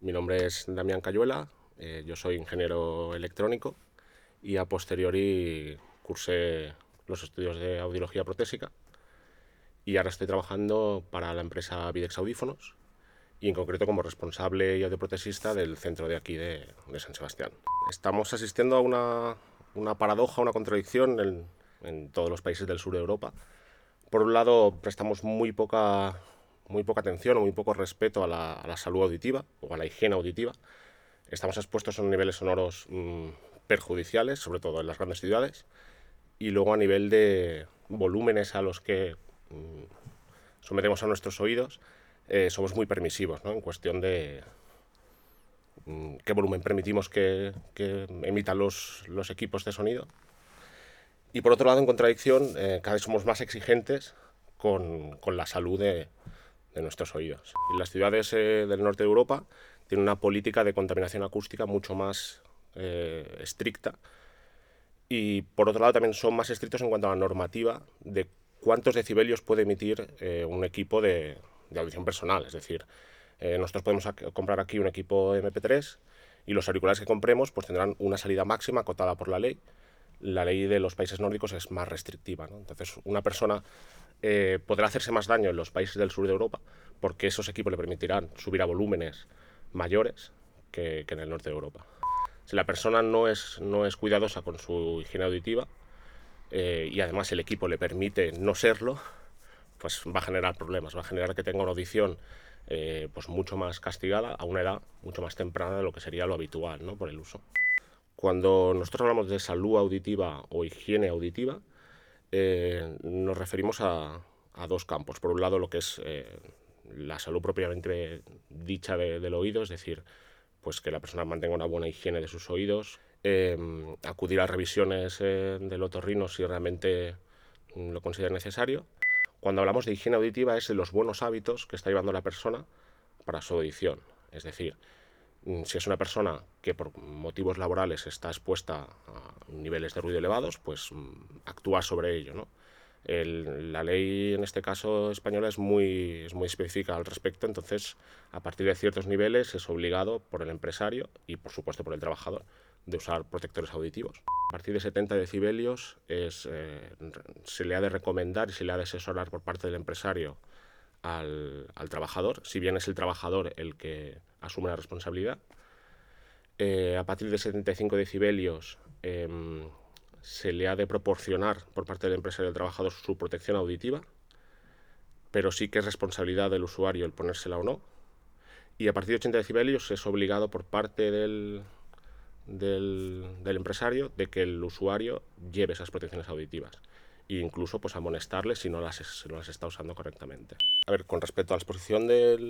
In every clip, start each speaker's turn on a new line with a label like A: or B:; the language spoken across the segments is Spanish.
A: Mi nombre es Damián Cayuela, yo soy ingeniero electrónico y a posteriori cursé los estudios de audiología protésica y ahora estoy trabajando para la empresa Videx Audífonos y en concreto como responsable y audioprotesista del centro de aquí de San Sebastián. Estamos asistiendo a una paradoja, una contradicción en todos los países del sur de Europa. Por un lado, prestamos muy poca atención o muy poco respeto a la salud auditiva o a la higiene auditiva. Estamos expuestos a niveles sonoros perjudiciales, sobre todo en las grandes ciudades, y luego a nivel de volúmenes a los que sometemos a nuestros oídos, somos muy permisivos, ¿no? En cuestión de qué volumen permitimos que emitan los equipos de sonido. Y por otro lado, en contradicción, cada vez somos más exigentes con la salud de nuestros oídos. Y las ciudades del norte de Europa tienen una política de contaminación acústica mucho más estricta y por otro lado también son más estrictos en cuanto a la normativa de cuántos decibelios puede emitir un equipo de audición personal. Es decir, nosotros podemos comprar aquí un equipo MP3 y los auriculares que compremos pues tendrán una salida máxima acotada por la ley. La ley de los países nórdicos es más restrictiva, ¿no? Entonces una persona podrá hacerse más daño en los países del sur de Europa porque esos equipos le permitirán subir a volúmenes mayores que en el norte de Europa. Si la persona no es cuidadosa con su higiene auditiva y además el equipo le permite no serlo, pues va a generar problemas, va a generar que tenga una audición pues mucho más castigada a una edad mucho más temprana de lo que sería lo habitual, ¿no? Por el uso. Cuando nosotros hablamos de salud auditiva o higiene auditiva, nos referimos a dos campos. Por un lado, lo que es la salud propiamente dicha del oído, es decir, pues que la persona mantenga una buena higiene de sus oídos, acudir a revisiones del otorrino si realmente lo considera necesario. Cuando hablamos de higiene auditiva es de los buenos hábitos que está llevando la persona para su audición. Es decir, si es una persona que por motivos laborales está expuesta a niveles de ruido elevados, pues actuar sobre ello, ¿no? La ley, en este caso española, es muy específica al respecto, entonces a partir de ciertos niveles es obligado por el empresario y por supuesto por el trabajador de usar protectores auditivos. A partir de 70 decibelios se le ha de recomendar y se le ha de asesorar por parte del empresario al trabajador, si bien es el trabajador el que asume la responsabilidad. A partir de 75 decibelios se le ha de proporcionar por parte del empresario y del trabajador su protección auditiva, pero sí que es responsabilidad del usuario el ponérsela o no. Y a partir de 80 decibelios es obligado por parte del empresario de que el usuario lleve esas protecciones auditivas e incluso pues amonestarle si no las está usando correctamente. A ver, con respecto a la exposición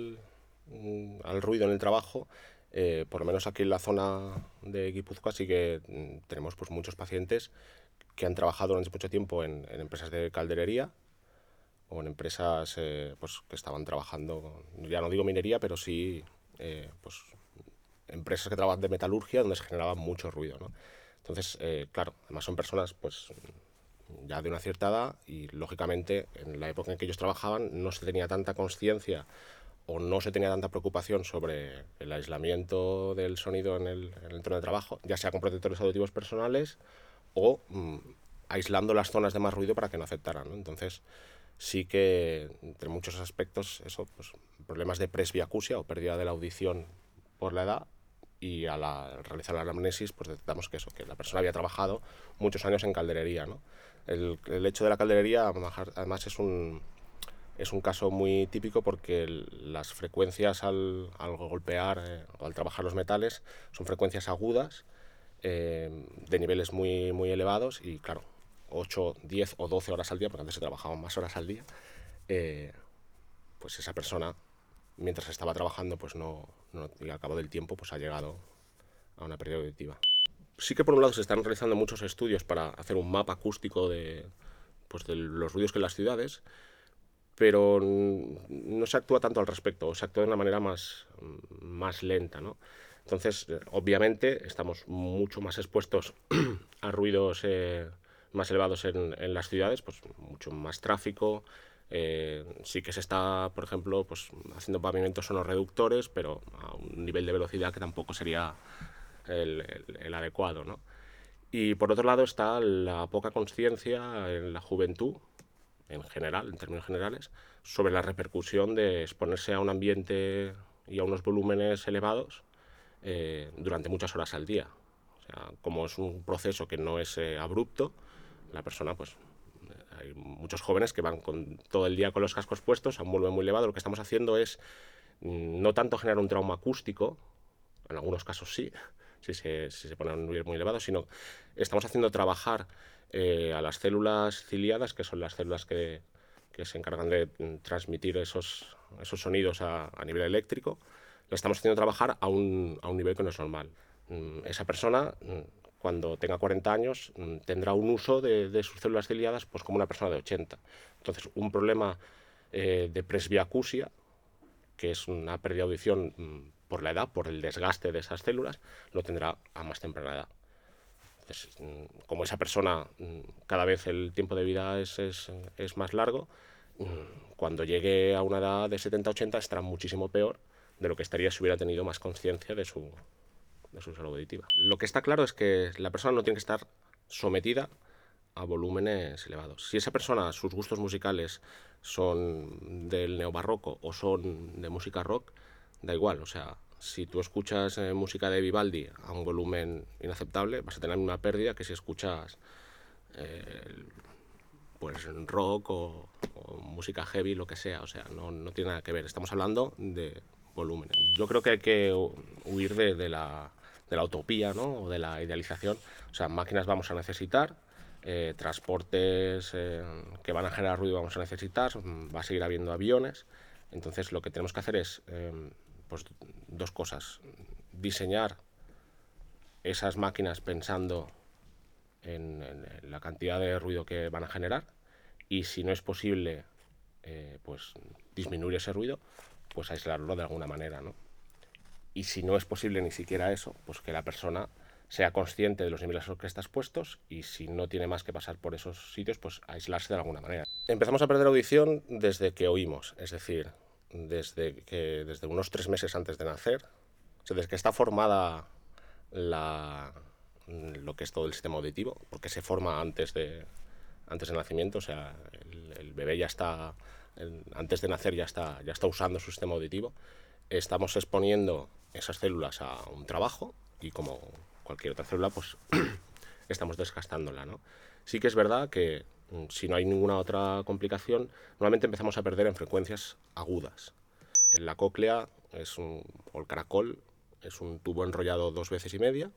A: al ruido en el trabajo, por lo menos aquí en la zona de Guipúzcoa sí que tenemos pues muchos pacientes que han trabajado durante mucho tiempo en empresas de calderería o en empresas pues, que estaban trabajando, ya no digo minería, pero sí pues, empresas que trabajan de metalurgia donde se generaba mucho ruido, ¿no? Entonces, claro, además son personas pues ya de una cierta edad y lógicamente en la época en que ellos trabajaban no se tenía tanta conciencia o no se tenía tanta preocupación sobre el aislamiento del sonido en el entorno de trabajo, ya sea con protectores auditivos personales o aislando las zonas de más ruido para que no afectaran, ¿no? Entonces sí que entre muchos aspectos eso, pues, problemas de presbiacusia o pérdida de la audición por la edad, y al realizar la anamnesis pues detectamos que la persona había trabajado muchos años en calderería, ¿no? El hecho de la calderería además es un caso muy típico porque las frecuencias al golpear o al trabajar los metales son frecuencias agudas de niveles muy elevados y claro, 8, 10 o 12 horas al día, porque antes se trabajaban más horas al día, pues esa persona mientras estaba trabajando pues y al cabo del tiempo pues ha llegado a una pérdida auditiva. Sí que por un lado se están realizando muchos estudios para hacer un mapa acústico pues de los ruidos que hay en las ciudades, pero no se actúa tanto al respecto, se actúa de una manera más lenta, ¿no? Entonces, obviamente, estamos mucho más expuestos a ruidos más elevados en las ciudades, pues mucho más tráfico, Sí que se está, por ejemplo, pues, haciendo pavimentos sonorreductores, pero a un nivel de velocidad que tampoco sería el adecuado, ¿no? Y por otro lado está la poca conciencia en la juventud, en general, en términos generales, sobre la repercusión de exponerse a un ambiente y a unos volúmenes elevados durante muchas horas al día. O sea, como es un proceso que no es abrupto, la persona, pues, hay muchos jóvenes que van con, todo el día con los cascos puestos a un volumen muy elevado. Lo que estamos haciendo es no tanto generar un trauma acústico, en algunos casos sí, si se pone a un nivel muy elevado, sino estamos haciendo trabajar a las células ciliadas, que son las células que se encargan de transmitir esos sonidos a nivel eléctrico. Lo estamos haciendo trabajar a un nivel que no es normal. Esa persona, cuando tenga 40 años, tendrá un uso de sus células ciliadas pues como una persona de 80. Entonces, un problema de presbiacusia, que es una pérdida de audición por la edad, por el desgaste de esas células, lo tendrá a más temprana edad. Entonces, como esa persona cada vez el tiempo de vida es más largo, cuando llegue a una edad de 70-80 estará muchísimo peor de lo que estaría si hubiera tenido más conciencia de su salud auditiva. Lo que está claro es que la persona no tiene que estar sometida a volúmenes elevados. Si esa persona, sus gustos musicales son del neobarroco o son de música rock, da igual. O sea, si tú escuchas música de Vivaldi a un volumen inaceptable, vas a tener una pérdida que si escuchas pues rock o música heavy, lo que sea. O sea, no tiene nada que ver. Estamos hablando de volúmenes. Yo creo que hay que huir de la utopía, ¿no? O de la idealización. O sea, máquinas vamos a necesitar, transportes que van a generar ruido vamos a necesitar, va a seguir habiendo aviones. Entonces lo que tenemos que hacer es pues, dos cosas. Diseñar esas máquinas pensando en la cantidad de ruido que van a generar, y si no es posible pues disminuir ese ruido, pues aislarlo de alguna manera, ¿no? Y si no es posible ni siquiera eso, pues que la persona sea consciente de los niveles a los que estás puestos, y si no tiene más que pasar por esos sitios, pues aislarse de alguna manera. Empezamos a perder audición desde que oímos, es decir, desde unos 3 meses antes de nacer, o sea, desde que está formada lo que es todo el sistema auditivo, porque se forma antes del nacimiento. O sea, el bebé ya está, antes de nacer ya está usando su sistema auditivo. Estamos exponiendo esas células a un trabajo y, como cualquier otra célula, pues estamos desgastándola, ¿no? Sí que es verdad que si no hay ninguna otra complicación, normalmente empezamos a perder en frecuencias agudas. En la cóclea o el caracol es un tubo enrollado 2 veces y media,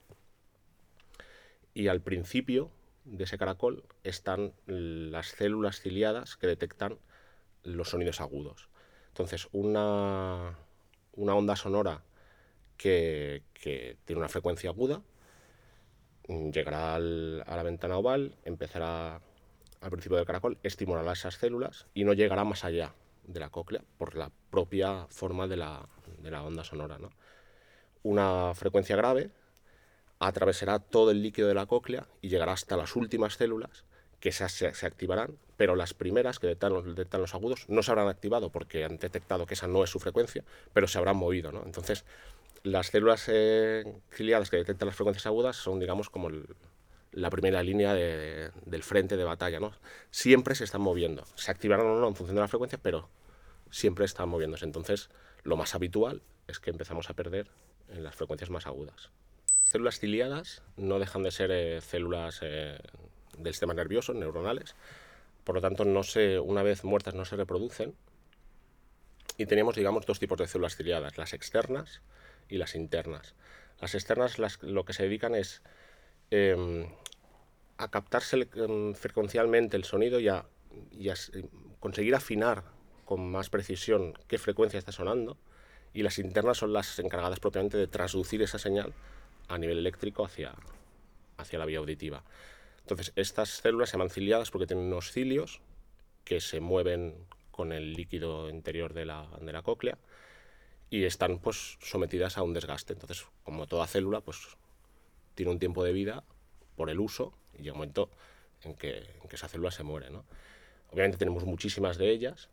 A: y al principio de ese caracol están las células ciliadas que detectan los sonidos agudos. Entonces, una onda sonora que tiene una frecuencia aguda llegará a la ventana oval, empezará al principio del caracol, estimulará esas células y no llegará más allá de la cóclea por la propia forma de la onda sonora, ¿no? Una frecuencia grave atravesará todo el líquido de la cóclea y llegará hasta las últimas células, que se activarán, pero las primeras que detectan los agudos no se habrán activado porque han detectado que esa no es su frecuencia, pero se habrán movido, ¿no? Entonces, las células ciliadas que detectan las frecuencias agudas son, digamos, como la primera línea del frente de batalla, ¿no? Siempre se están moviendo. Se activarán o no en función de la frecuencia, pero siempre están moviéndose. Entonces, lo más habitual es que empezamos a perder en las frecuencias más agudas. Células ciliadas no dejan de ser células del sistema nervioso, neuronales. Por lo tanto, una vez muertas no se reproducen. Y teníamos, digamos, dos tipos de células ciliadas, las externas y las internas. Las externas lo que se dedican es a captarse frecuencialmente el sonido y a conseguir afinar con más precisión qué frecuencia está sonando, y las internas son las encargadas propiamente de transducir esa señal a nivel eléctrico hacia la vía auditiva. Entonces, estas células se llaman ciliadas porque tienen unos cilios que se mueven con el líquido interior de la cóclea y están pues sometidas a un desgaste. Entonces, como toda célula, pues tiene un tiempo de vida por el uso y llega un momento en que esa célula se muere, ¿no? Obviamente tenemos muchísimas de ellas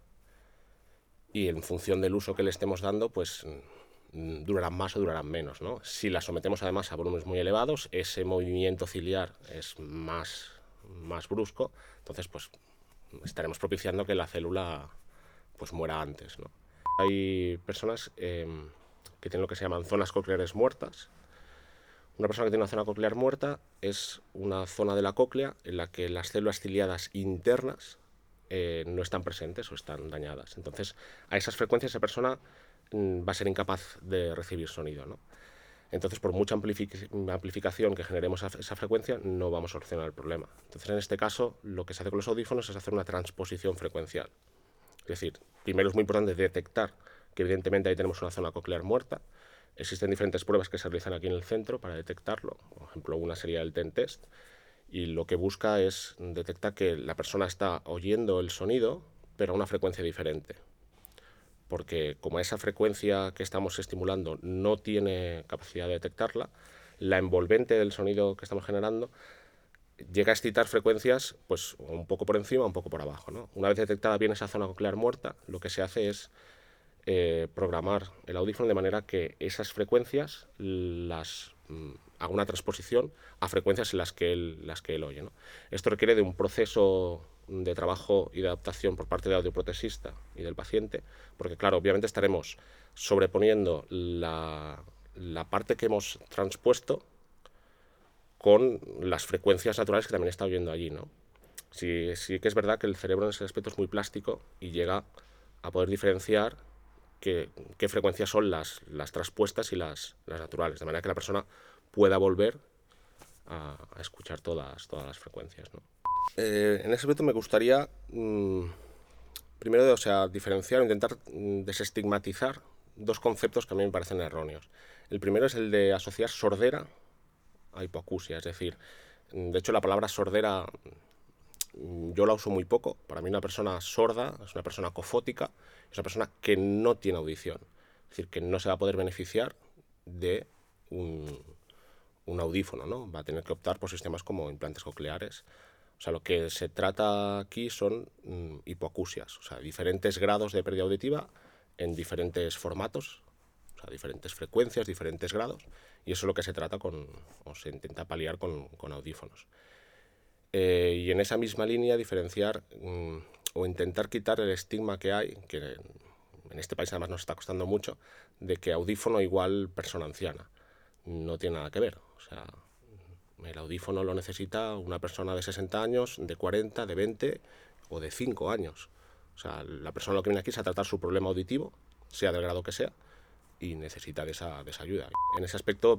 A: y en función del uso que le estemos dando, pues durarán más o durarán menos, ¿no? Si las sometemos además a volúmenes muy elevados, ese movimiento ciliar es más brusco, entonces pues estaremos propiciando que la célula pues muera antes, ¿no? Hay personas que tienen lo que se llaman zonas cocleares muertas. Una persona que tiene una zona coclear muerta es una zona de la cóclea en la que las células ciliadas internas no están presentes o están dañadas. Entonces, a esas frecuencias esa persona va a ser incapaz de recibir sonido, ¿no? Entonces, por mucha amplificación que generemos esa frecuencia, no vamos a solucionar el problema. Entonces, en este caso, lo que se hace con los audífonos es hacer una transposición frecuencial. Es decir, primero es muy importante detectar que evidentemente ahí tenemos una zona coclear muerta. Existen diferentes pruebas que se realizan aquí en el centro para detectarlo. Por ejemplo, una sería el TEN test, y lo que busca es detectar que la persona está oyendo el sonido, pero a una frecuencia diferente. Porque como esa frecuencia que estamos estimulando no tiene capacidad de detectarla, la envolvente del sonido que estamos generando llega a excitar frecuencias pues un poco por encima, un poco por abajo, ¿no? Una vez detectada bien esa zona coclear muerta, lo que se hace es programar el audífono de manera que esas frecuencias haga una transposición a frecuencias en las que él oye, ¿no? Esto requiere de un proceso de trabajo y de adaptación por parte del audioprotesista y del paciente, porque claro, obviamente estaremos sobreponiendo la parte que hemos transpuesto con las frecuencias naturales que también está oyendo allí, ¿no? Sí, sí que es verdad que el cerebro en ese aspecto es muy plástico y llega a poder diferenciar qué frecuencias son las traspuestas y las naturales, de manera que la persona pueda volver a escuchar todas las frecuencias, ¿no? En ese aspecto me gustaría primero, o sea, diferenciar o intentar desestigmatizar dos conceptos que a mí me parecen erróneos. El primero es el de asociar sordera a hipoacusia, es decir, de hecho la palabra sordera yo la uso muy poco. Para mí una persona sorda es una persona cofótica, es una persona que no tiene audición, es decir, que no se va a poder beneficiar de un audífono, ¿no? Va a tener que optar por sistemas como implantes cocleares. O sea, lo que se trata aquí son hipoacusias, o sea, diferentes grados de pérdida auditiva en diferentes formatos, o sea, diferentes frecuencias, diferentes grados, y eso es lo que se trata o se intenta paliar con audífonos. Y en esa misma línea diferenciar o intentar quitar el estigma que hay, que en este país además nos está costando mucho, de que audífono igual persona anciana. No tiene nada que ver. O sea, el audífono lo necesita una persona de 60 años, de 40, de 20 o de 5 años. O sea, la persona lo que viene aquí es a tratar su problema auditivo, sea del grado que sea, y necesita de esa ayuda. En ese aspecto,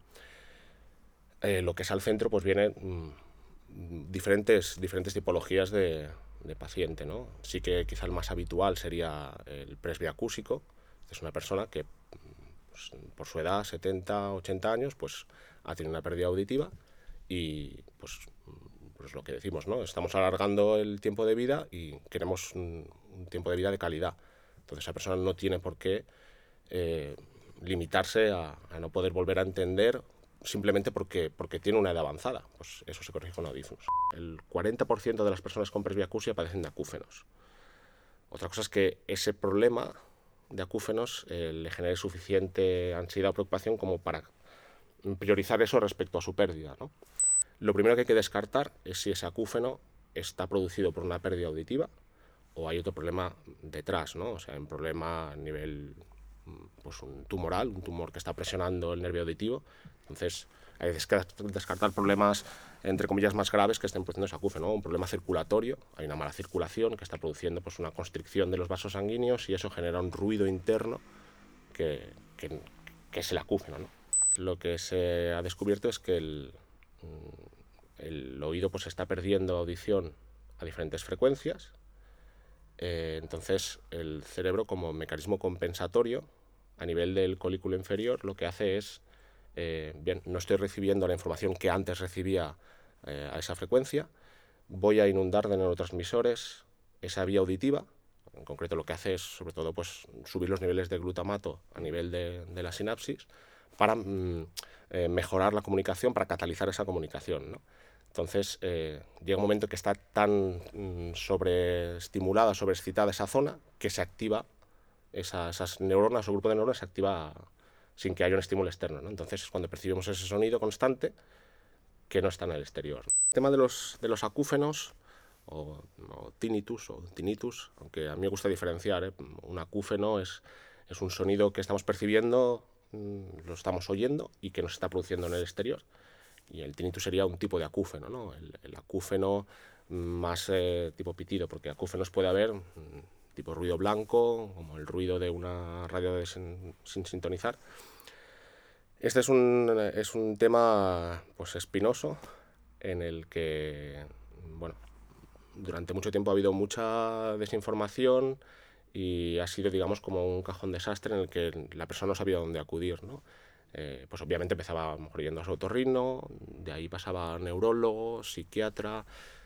A: lo que es al centro, pues viene diferentes tipologías de paciente, ¿no? Sí que quizá el más habitual sería el presbiacúsico. Es una persona que pues, por su edad, 70, 80 años, pues ha tenido una pérdida auditiva y pues lo que decimos, ¿no? Estamos alargando el tiempo de vida y queremos un tiempo de vida de calidad. Entonces esa persona no tiene por qué limitarse a no poder volver a entender simplemente porque tiene una edad avanzada. Pues eso se corrige con audífonos. El 40% de las personas con presbiacusia padecen de acúfenos. Otra cosa es que ese problema de acúfenos le genere suficiente ansiedad o preocupación como para priorizar eso respecto a su pérdida, ¿no? Lo primero que hay que descartar es si ese acúfeno está producido por una pérdida auditiva o hay otro problema detrás, ¿no? O sea, un problema a nivel pues un tumoral, un tumor que está presionando el nervio auditivo. Entonces hay que descartar problemas, entre comillas, más graves que estén produciendo ese acúfeno, ¿no? Un problema circulatorio, hay una mala circulación que está produciendo pues, una constricción de los vasos sanguíneos y eso genera un ruido interno que es el acúfeno, ¿no? Lo que se ha descubierto es que el oído pues, está perdiendo audición a diferentes frecuencias. Entonces el cerebro, como mecanismo compensatorio a nivel del colículo inferior, lo que hace es bien, no estoy recibiendo la información que antes recibía a esa frecuencia, voy a inundar de neurotransmisores esa vía auditiva. En concreto lo que hace es sobre todo pues, subir los niveles de glutamato a nivel de la sinapsis para mejorar la comunicación, para catalizar esa comunicación, ¿no? Entonces llega un momento que está tan sobreestimulada, sobreexcitada esa zona, que se activa, esas neuronas o grupo de neuronas se activa sin que haya un estímulo externo, ¿no? Entonces es cuando percibimos ese sonido constante que no está en el exterior. El tema de los acúfenos, o tinnitus, aunque a mí me gusta diferenciar, ¿eh? Un acúfeno es un sonido que estamos percibiendo, lo estamos oyendo y que nos está produciendo en el exterior. Y el tinnitus sería un tipo de acúfeno, ¿no? El acúfeno más tipo pitido, porque acúfenos puede haber tipo ruido blanco, como el ruido de una radio sin sintonizar. Este es un tema pues espinoso, en el que, bueno, durante mucho tiempo ha habido mucha desinformación y ha sido, digamos, como un cajón desastre en el que la persona no sabía dónde acudir, ¿no? Pues obviamente empezaba a lo mejor yendo a su otorrino, de ahí pasaba a neurólogo, psiquiatra,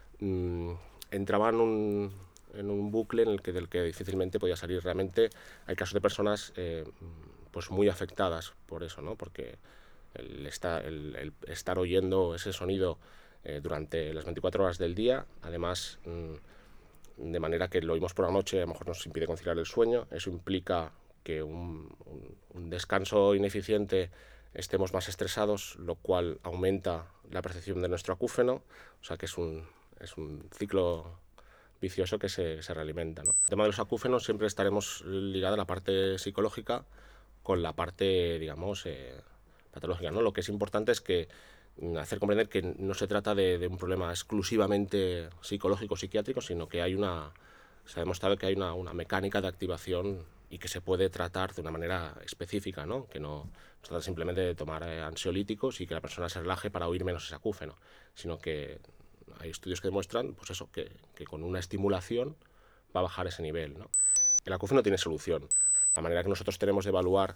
A: entraba en un bucle del que difícilmente podía salir. Realmente hay casos de personas pues muy afectadas por eso, ¿no? Porque el estar oyendo ese sonido durante las 24 horas del día, además de manera que lo oímos por la noche, a lo mejor nos impide conciliar el sueño. Eso implica que un descanso ineficiente estemos más estresados, lo cual aumenta la percepción de nuestro acúfeno, o sea que es un ciclo vicioso que se realimenta, ¿no? El tema de los acúfenos siempre estaremos ligados a la parte psicológica con la parte, digamos, patológica, ¿no? Lo que es importante es que hacer comprender que no se trata de un problema exclusivamente psicológico o psiquiátrico, sino que se ha demostrado que hay una mecánica de activación y que se puede tratar de una manera específica, ¿no? Que no se trata simplemente de tomar ansiolíticos y que la persona se relaje para oír menos ese acúfeno, sino que hay estudios que demuestran pues eso, que con una estimulación va a bajar ese nivel, ¿no? El acúfeno tiene solución. La manera que nosotros tenemos de evaluar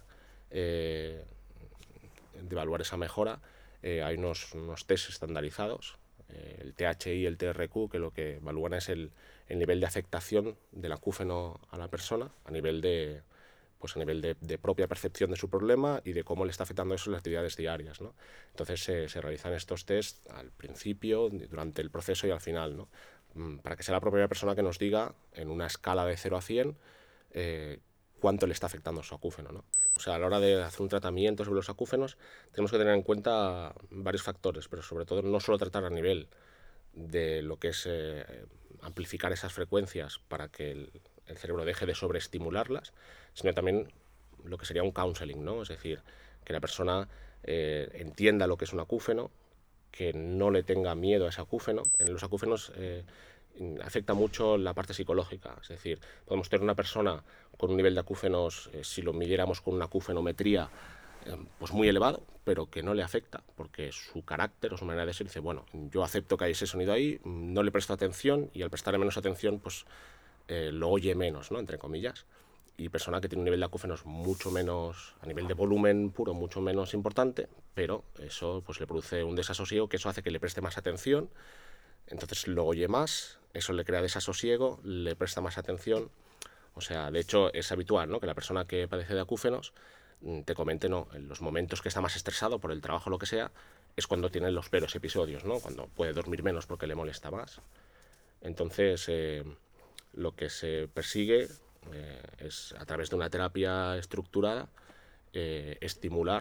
A: esa mejora, hay unos test estandarizados, el THI y el TRQ, que lo que evalúan es el nivel de afectación del acúfeno a la persona a nivel de propia percepción de su problema y de cómo le está afectando eso en las actividades diarias, ¿no? Entonces se realizan estos test al principio, durante el proceso y al final, ¿no? Para que sea la propia persona que nos diga, en una escala de 0 a 100, cuánto le está afectando su acúfeno, ¿no? O sea, a la hora de hacer un tratamiento sobre los acúfenos tenemos que tener en cuenta varios factores, pero sobre todo no solo tratar a nivel de lo que es amplificar esas frecuencias para que el cerebro deje de sobreestimularlas, sino también lo que sería un counseling, ¿no? Es decir, que la persona entienda lo que es un acúfeno, que no le tenga miedo a ese acúfeno. En los acúfenos afecta mucho la parte psicológica, es decir, podemos tener una persona con un nivel de acúfenos, si lo midiéramos con una acúfenometría, pues muy elevado, pero que no le afecta, porque su carácter o su manera de ser dice, bueno, yo acepto que hay ese sonido ahí, no le presto atención y al prestarle menos atención, pues lo oye menos, ¿no? Entre comillas. Y persona que tiene un nivel de acúfenos mucho menos, a nivel de volumen puro, mucho menos importante, pero eso pues le produce un desasosiego, que eso hace que le preste más atención, entonces lo oye más, eso le crea desasosiego, le presta más atención. O sea, de hecho es habitual, ¿no?, que la persona que padece de acúfenos te comente, ¿no?, en los momentos que está más estresado por el trabajo o lo que sea, es cuando tiene los peores episodios, ¿no?, cuando puede dormir menos porque le molesta más. Entonces, lo que se persigue es, a través de una terapia estructurada, estimular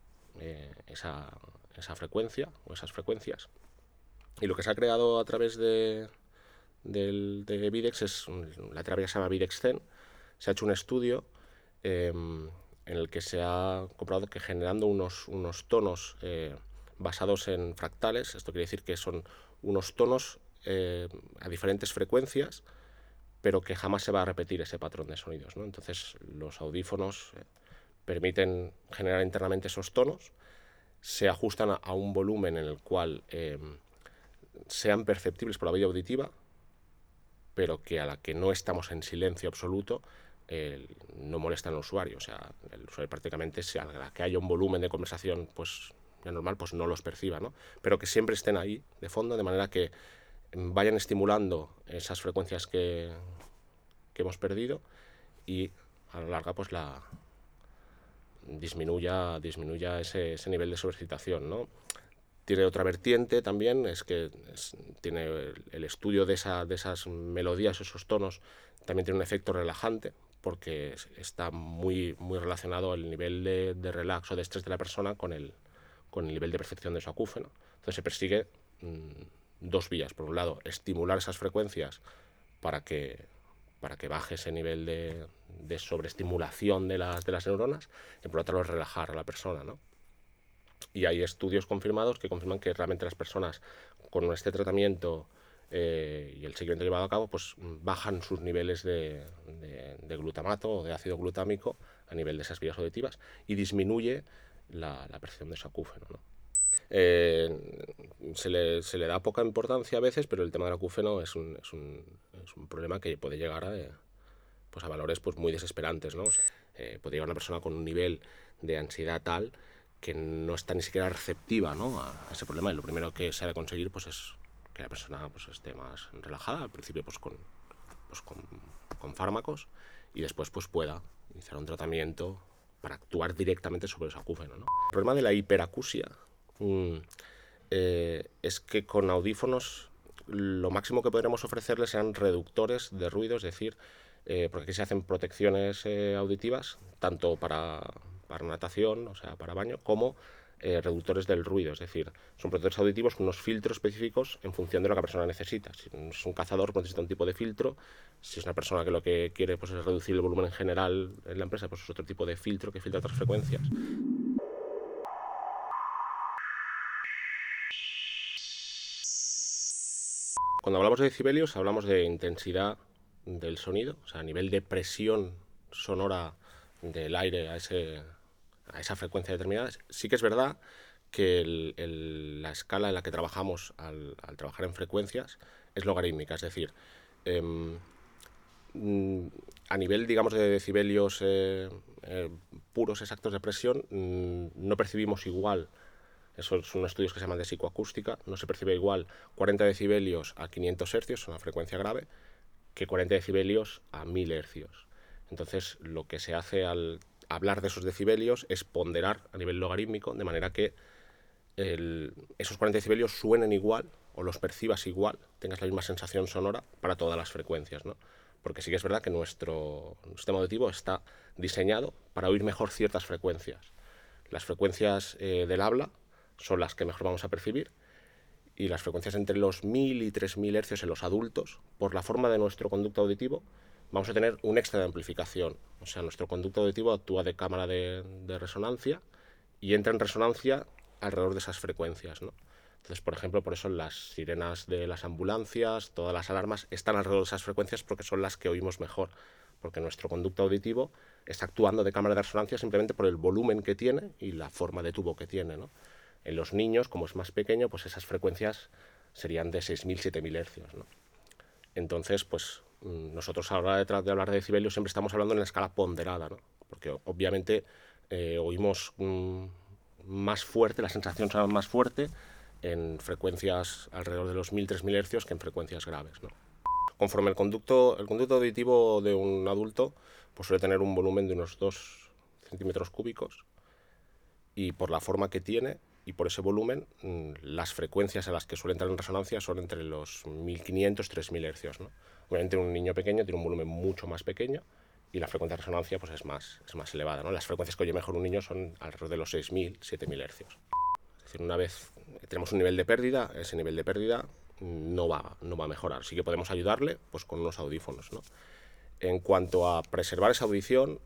A: esa frecuencia o esas frecuencias. Y lo que se ha creado a través de Videx es la terapia que se llama Videx Zen. Se ha hecho un estudio en el que se ha comprobado que generando unos tonos basados en fractales, esto quiere decir que son unos tonos a diferentes frecuencias, pero que jamás se va a repetir ese patrón de sonidos, ¿no? Entonces los audífonos permiten generar internamente esos tonos, se ajustan a un volumen en el cual sean perceptibles por la vía auditiva, pero que a la que no estamos en silencio absoluto no molestan al usuario. O sea, el usuario prácticamente, si a la que haya un volumen de conversación pues normal, pues no los perciba, ¿no? Pero que siempre estén ahí de fondo, de manera que vayan estimulando esas frecuencias que hemos perdido y a la larga pues disminuya ese nivel de sobreexcitación, ¿no? Tiene otra vertiente también, es que tiene el estudio de esas melodías, esos tonos, también tiene un efecto relajante, porque está muy relacionado el nivel de relax o de estrés de la persona con el nivel de percepción de su acúfeno. Entonces se persigue dos vías. Por un lado, estimular esas frecuencias para que baje ese nivel de sobreestimulación de las neuronas, y por otro lado, relajar a la persona, ¿no? Y hay estudios confirmados que confirman que realmente las personas con este tratamiento y el seguimiento llevado a cabo, pues bajan sus niveles de glutamato o de ácido glutámico a nivel de esas vías auditivas y disminuye la percepción de su acúfeno, ¿no? Se le da poca importancia a veces, pero el tema del acúfeno es un problema que puede llegar pues a valores pues muy desesperantes, ¿no? O sea, puede llegar una persona con un nivel de ansiedad tal que no está ni siquiera receptiva, ¿no?, a ese problema, y lo primero que se ha de conseguir pues es que la persona pues esté más relajada, al principio pues con fármacos, y después pues pueda iniciar un tratamiento para actuar directamente sobre ese acúfeno, ¿no? El problema de la hiperacusia es que con audífonos lo máximo que podremos ofrecerles serán reductores de ruido, es decir, porque aquí se hacen protecciones auditivas, tanto para natación, o sea, para baño, como reductores del ruido, es decir, son protectores auditivos con unos filtros específicos en función de lo que la persona necesita. Si es un cazador, pues necesita un tipo de filtro; si es una persona que lo que quiere pues es reducir el volumen en general en la empresa, pues es otro tipo de filtro que filtra otras frecuencias. Cuando hablamos de decibelios, hablamos de intensidad del sonido, o sea, a nivel de presión sonora del aire a esa frecuencia determinada. Sí que es verdad que la escala en la que trabajamos al trabajar en frecuencias es logarítmica, es decir, a nivel, digamos, de decibelios puros, exactos de presión, no percibimos igual. Esos son estudios que se llaman de psicoacústica. No se percibe igual 40 decibelios a 500 hercios, una frecuencia grave, que 40 decibelios a 1000 hercios. Entonces, lo que se hace al hablar de esos decibelios es ponderar a nivel logarítmico, de manera que esos 40 decibelios suenen igual o los percibas igual, tengas la misma sensación sonora para todas las frecuencias, ¿no? Porque sí que es verdad que nuestro sistema auditivo está diseñado para oír mejor ciertas frecuencias. Las frecuencias del habla son las que mejor vamos a percibir, y las frecuencias entre los 1000 y 3000 hercios en los adultos, por la forma de nuestro conducto auditivo, vamos a tener un extra de amplificación. O sea, nuestro conducto auditivo actúa de cámara de resonancia y entra en resonancia alrededor de esas frecuencias, ¿no? Entonces, por ejemplo, por eso las sirenas de las ambulancias, todas las alarmas están alrededor de esas frecuencias, porque son las que oímos mejor, porque nuestro conducto auditivo está actuando de cámara de resonancia simplemente por el volumen que tiene y la forma de tubo que tiene, ¿no? En los niños, como es más pequeño, pues esas frecuencias serían de 6000, 7000 hercios, ¿no? Entonces, pues nosotros a la hora de hablar de decibelios siempre estamos hablando en la escala ponderada, ¿no? Porque obviamente oímos más fuerte, la sensación suena más fuerte en frecuencias alrededor de los 1000, 3000 hercios que en frecuencias graves, ¿no? Conforme el conducto auditivo de un adulto pues suele tener un volumen de unos 2 centímetros cúbicos, y por la forma que tiene y por ese volumen, las frecuencias a las que suele entrar en resonancia son entre los 1500 y 3000 hercios, ¿no? Obviamente un niño pequeño tiene un volumen mucho más pequeño y la frecuencia de resonancia pues es más elevada, ¿no? Las frecuencias que oye mejor un niño son alrededor de los 6000, 7000 hercios. Es decir, una vez tenemos un nivel de pérdida, ese nivel de pérdida no va a mejorar. Sí que podemos ayudarle pues con unos audífonos, ¿no? En cuanto a preservar esa audición,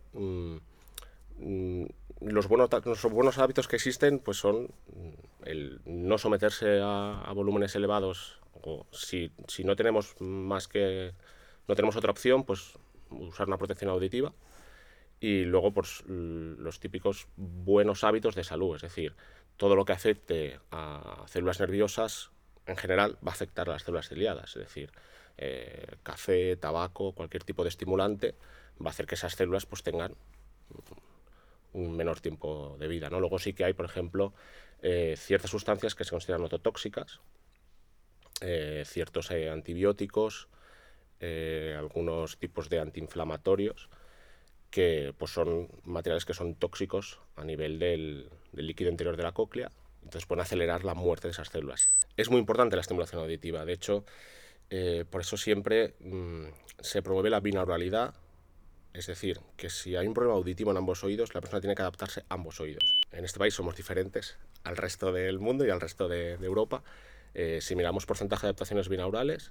A: los buenos hábitos que existen pues son el no someterse a volúmenes elevados, o si no tenemos no tenemos otra opción, pues usar una protección auditiva. Y luego pues los típicos buenos hábitos de salud, es decir, todo lo que afecte a células nerviosas en general va a afectar a las células ciliadas, es decir, café, tabaco, cualquier tipo de estimulante va a hacer que esas células pues tengan un menor tiempo de vida, ¿no? Luego sí que hay, por ejemplo, ciertas sustancias que se consideran ototóxicas, ciertos antibióticos, algunos tipos de antiinflamatorios, que pues son materiales que son tóxicos a nivel del líquido interior de la cóclea Entonces pueden acelerar la muerte de esas células. Es muy importante la estimulación auditiva. De hecho, por eso siempre se promueve la binauralidad. Es decir, que si hay un problema auditivo en ambos oídos, la persona tiene que adaptarse a ambos oídos. En este país somos diferentes al resto del mundo y al resto de Europa. Si miramos porcentaje de adaptaciones binaurales,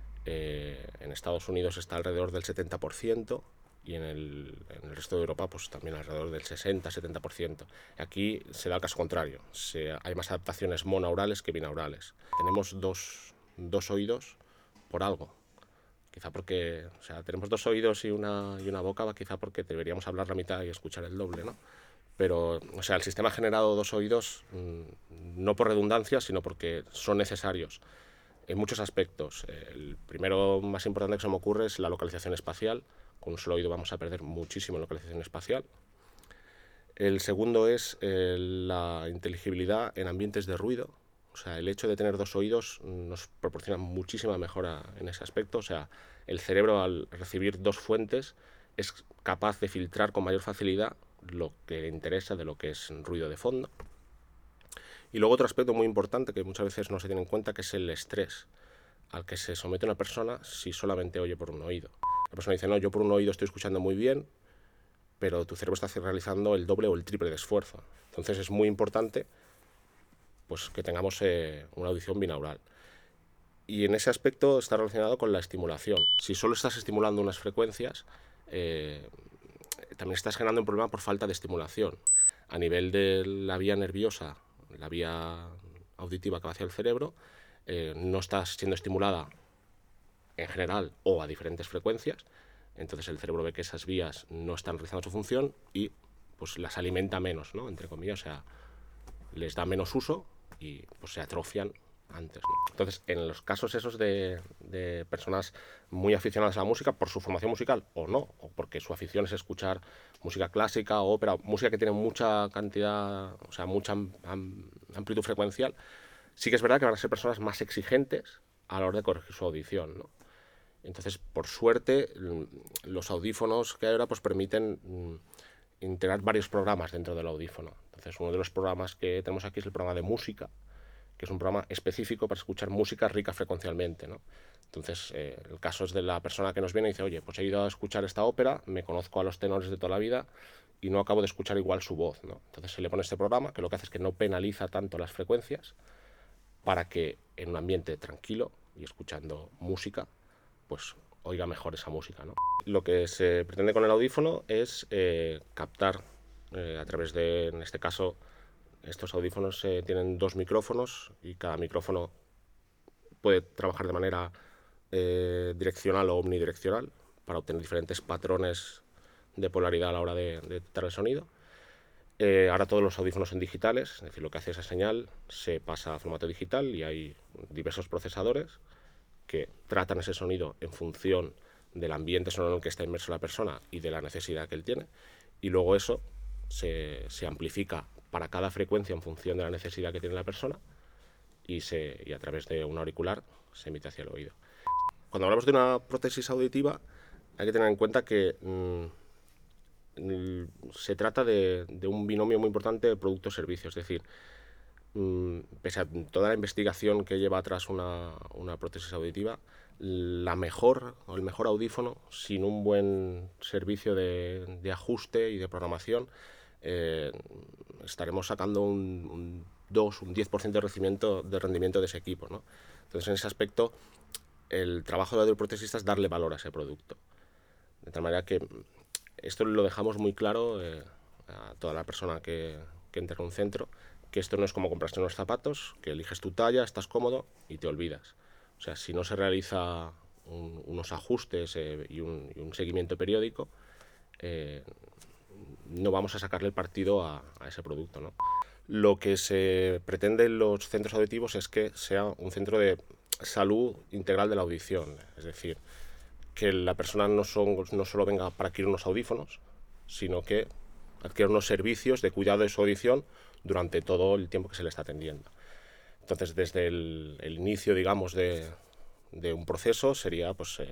A: en Estados Unidos está alrededor del 70% y en el resto de Europa pues también alrededor del 60-70%. Aquí se da el caso contrario, hay más adaptaciones monaurales que binaurales. Tenemos dos oídos por algo. Quizá porque, o sea, tenemos dos oídos y una boca, quizá porque deberíamos hablar la mitad y escuchar el doble, ¿no? Pero, o sea, el sistema ha generado dos oídos no por redundancia, sino porque son necesarios en muchos aspectos. El primero más importante que se me ocurre es la localización espacial. Con un solo oído vamos a perder muchísimo en localización espacial. El segundo es la inteligibilidad en ambientes de ruido. O sea, el hecho de tener dos oídos nos proporciona muchísima mejora en ese aspecto. O sea, el cerebro al recibir dos fuentes es capaz de filtrar con mayor facilidad lo que le interesa de lo que es ruido de fondo. Y luego otro aspecto muy importante que muchas veces no se tiene en cuenta, que es el estrés al que se somete una persona si solamente oye por un oído. La persona dice, no, yo por un oído estoy escuchando muy bien, pero tu cerebro está realizando el doble o el triple de esfuerzo. Entonces es muy importante pues, que tengamos una audición binaural. Y en ese aspecto está relacionado con la estimulación. Si solo estás estimulando unas frecuencias, también estás generando un problema por falta de estimulación. A nivel de la vía nerviosa, la vía auditiva que va hacia el cerebro, no está siendo estimulada en general o a diferentes frecuencias. Entonces el cerebro ve que esas vías no están realizando su función y pues las alimenta menos, ¿no? Entre comillas, o sea, les da menos uso y pues se atrofian antes, ¿no? Entonces, en los casos esos de personas muy aficionadas a la música, por su formación musical o no, o porque su afición es escuchar música clásica o ópera, música que tiene mucha cantidad, o sea, mucha amplitud frecuencial, sí que es verdad que van a ser personas más exigentes a la hora de corregir su audición, ¿no? Entonces, por suerte, los audífonos que hay ahora pues permiten integrar varios programas dentro del audífono. Entonces, uno de los programas que tenemos aquí es el programa de música, que es un programa específico para escuchar música rica frecuencialmente, ¿no? Entonces, el caso es de la persona que nos viene y dice, oye, pues he ido a escuchar esta ópera, me conozco a los tenores de toda la vida y no acabo de escuchar igual su voz, ¿no? Entonces se le pone este programa que lo que hace es que no penaliza tanto las frecuencias para que en un ambiente tranquilo y escuchando música, pues oiga mejor esa música, ¿no? Lo que se pretende con el audífono es captar a través de, en este caso, estos audífonos tienen dos micrófonos y cada micrófono puede trabajar de manera direccional o omnidireccional para obtener diferentes patrones de polaridad a la hora de detectar el sonido. Ahora todos los audífonos son digitales, es decir, lo que hace esa señal se pasa a formato digital y hay diversos procesadores que tratan ese sonido en función del ambiente sonoro en el que está inmerso la persona y de la necesidad que él tiene. Y luego eso se amplifica para cada frecuencia en función de la necesidad que tiene la persona y a través de un auricular se emite hacia el oído. Cuando hablamos de una prótesis auditiva hay que tener en cuenta que se trata de un binomio muy importante de producto-servicio, es decir, pese a toda la investigación que lleva atrás una prótesis auditiva, la mejor o el mejor audífono sin un buen servicio de ajuste y de programación, estaremos sacando un 2, un 10% de rendimiento de ese equipo, ¿no? Entonces, en ese aspecto, el trabajo de audioprotesista es darle valor a ese producto. De tal manera que esto lo dejamos muy claro a toda la persona que entra en un centro, que esto no es como comprarse unos zapatos, que eliges tu talla, estás cómodo y te olvidas. O sea, si no se realiza unos ajustes y un seguimiento periódico, no vamos a sacarle el partido a ese producto, ¿no? Lo que se pretende en los centros auditivos es que sea un centro de salud integral de la audición, es decir, que la persona no solo venga para adquirir unos audífonos, sino que adquiera unos servicios de cuidado de su audición durante todo el tiempo que se le está atendiendo. Entonces, desde el inicio, digamos, de un proceso sería pues,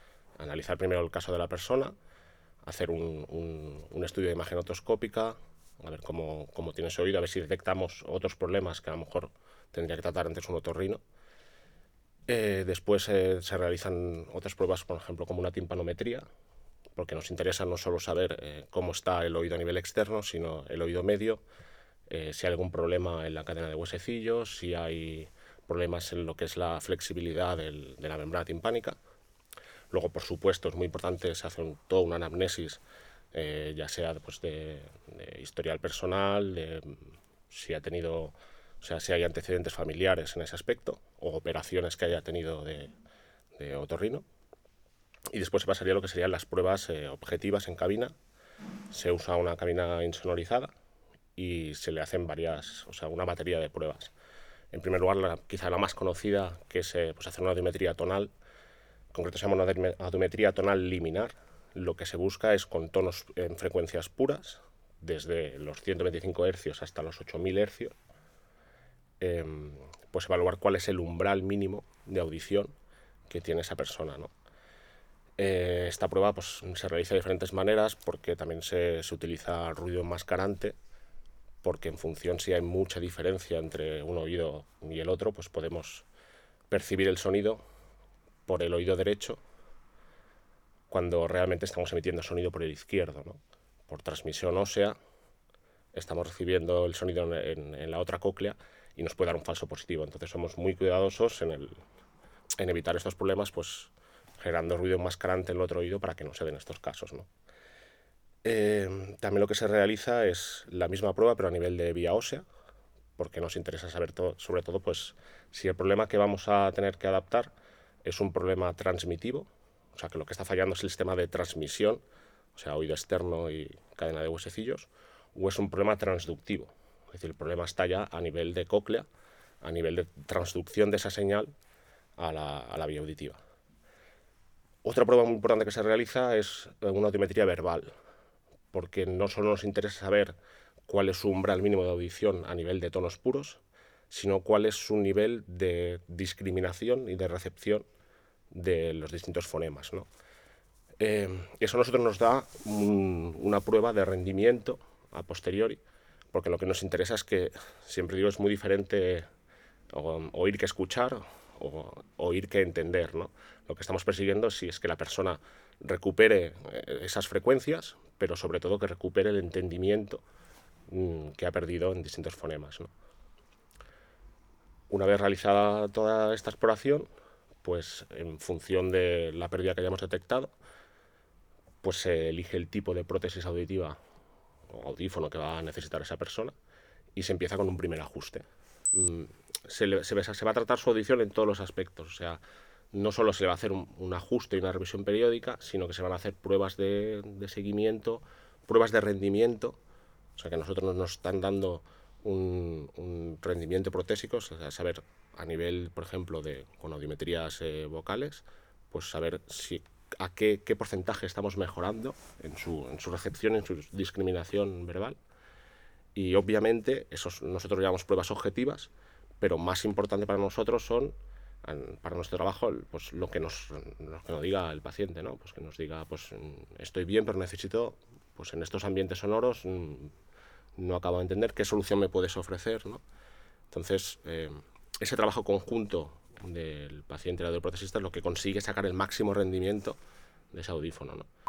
A: analizar primero el caso de la persona, hacer un estudio de imagen otoscópica, a ver cómo tiene ese oído, a ver si detectamos otros problemas que a lo mejor tendría que tratar antes un otorrino. Después se realizan otras pruebas, por ejemplo, como una timpanometría, porque nos interesa no solo saber cómo está el oído a nivel externo, sino el oído medio, si hay algún problema en la cadena de huesecillos, si hay problemas en lo que es la flexibilidad de la membrana timpánica. Luego, por supuesto, es muy importante, se hace toda una anamnesis, ya sea pues, de historial personal, de si ha tenido, o sea, si hay antecedentes familiares en ese aspecto, o operaciones que haya tenido de otorrino. Y después se pasaría a lo que serían las pruebas objetivas en cabina. Se usa una cabina insonorizada y se le hacen varias, o sea, una batería de pruebas. En primer lugar, quizá la más conocida, que es pues hacer una audiometría tonal. En concreto se llama una audiometría tonal liminar. Lo que se busca es con tonos en frecuencias puras, desde los 125 Hz hasta los 8000 Hz, pues evaluar cuál es el umbral mínimo de audición que tiene esa persona, ¿no? Esta prueba pues, se realiza de diferentes maneras porque también se utiliza ruido enmascarante, porque en función si hay mucha diferencia entre un oído y el otro, pues podemos percibir el sonido por el oído derecho cuando realmente estamos emitiendo sonido por el izquierdo, ¿no? Por transmisión ósea estamos recibiendo el sonido en la otra cóclea y nos puede dar un falso positivo. Entonces somos muy cuidadosos en evitar estos problemas, pues generando ruido enmascarante en el otro oído para que no se den estos casos, ¿no? También lo que se realiza es la misma prueba, pero a nivel de vía ósea, porque nos interesa saber sobre todo pues, si el problema que vamos a tener que adaptar es un problema transmitivo, o sea, que lo que está fallando es el sistema de transmisión, o sea, oído externo y cadena de huesecillos, o es un problema transductivo, es decir, el problema está ya a nivel de cóclea, a nivel de transducción de esa señal a la vía auditiva. Otra prueba muy importante que se realiza es una audiometría verbal, porque no solo nos interesa saber cuál es su umbral mínimo de audición a nivel de tonos puros, sino cuál es su nivel de discriminación y de recepción de los distintos fonemas, ¿no? Eso a nosotros nos da una prueba de rendimiento a posteriori, porque lo que nos interesa es que, siempre digo, es muy diferente oír que escuchar o oír que entender, ¿no? Lo que estamos persiguiendo si es que la persona recupere esas frecuencias, pero sobre todo que recupere el entendimiento que ha perdido en distintos fonemas, ¿no? Una vez realizada toda esta exploración, pues en función de la pérdida que hayamos detectado, pues se elige el tipo de prótesis auditiva o audífono que va a necesitar esa persona y se empieza con un primer ajuste. Se va a tratar su audición en todos los aspectos, o sea, no solo se le va a hacer un ajuste y una revisión periódica, sino que se van a hacer pruebas de seguimiento, pruebas de rendimiento, o sea, que a nosotros nos están dando un rendimiento protésico, o sea, saber a nivel, por ejemplo, con audiometrías vocales, pues saber a qué porcentaje estamos mejorando en su recepción, en su discriminación verbal. Y obviamente nosotros llevamos pruebas objetivas, pero más importante para nosotros son, para nuestro trabajo, pues lo que nos diga el paciente, ¿no? Pues que nos diga, pues estoy bien, pero necesito, pues en estos ambientes sonoros, no acabo de entender qué solución me puedes ofrecer, ¿no? Entonces, ese trabajo conjunto del paciente y el audioprotesista es lo que consigue sacar el máximo rendimiento de ese audífono, ¿no?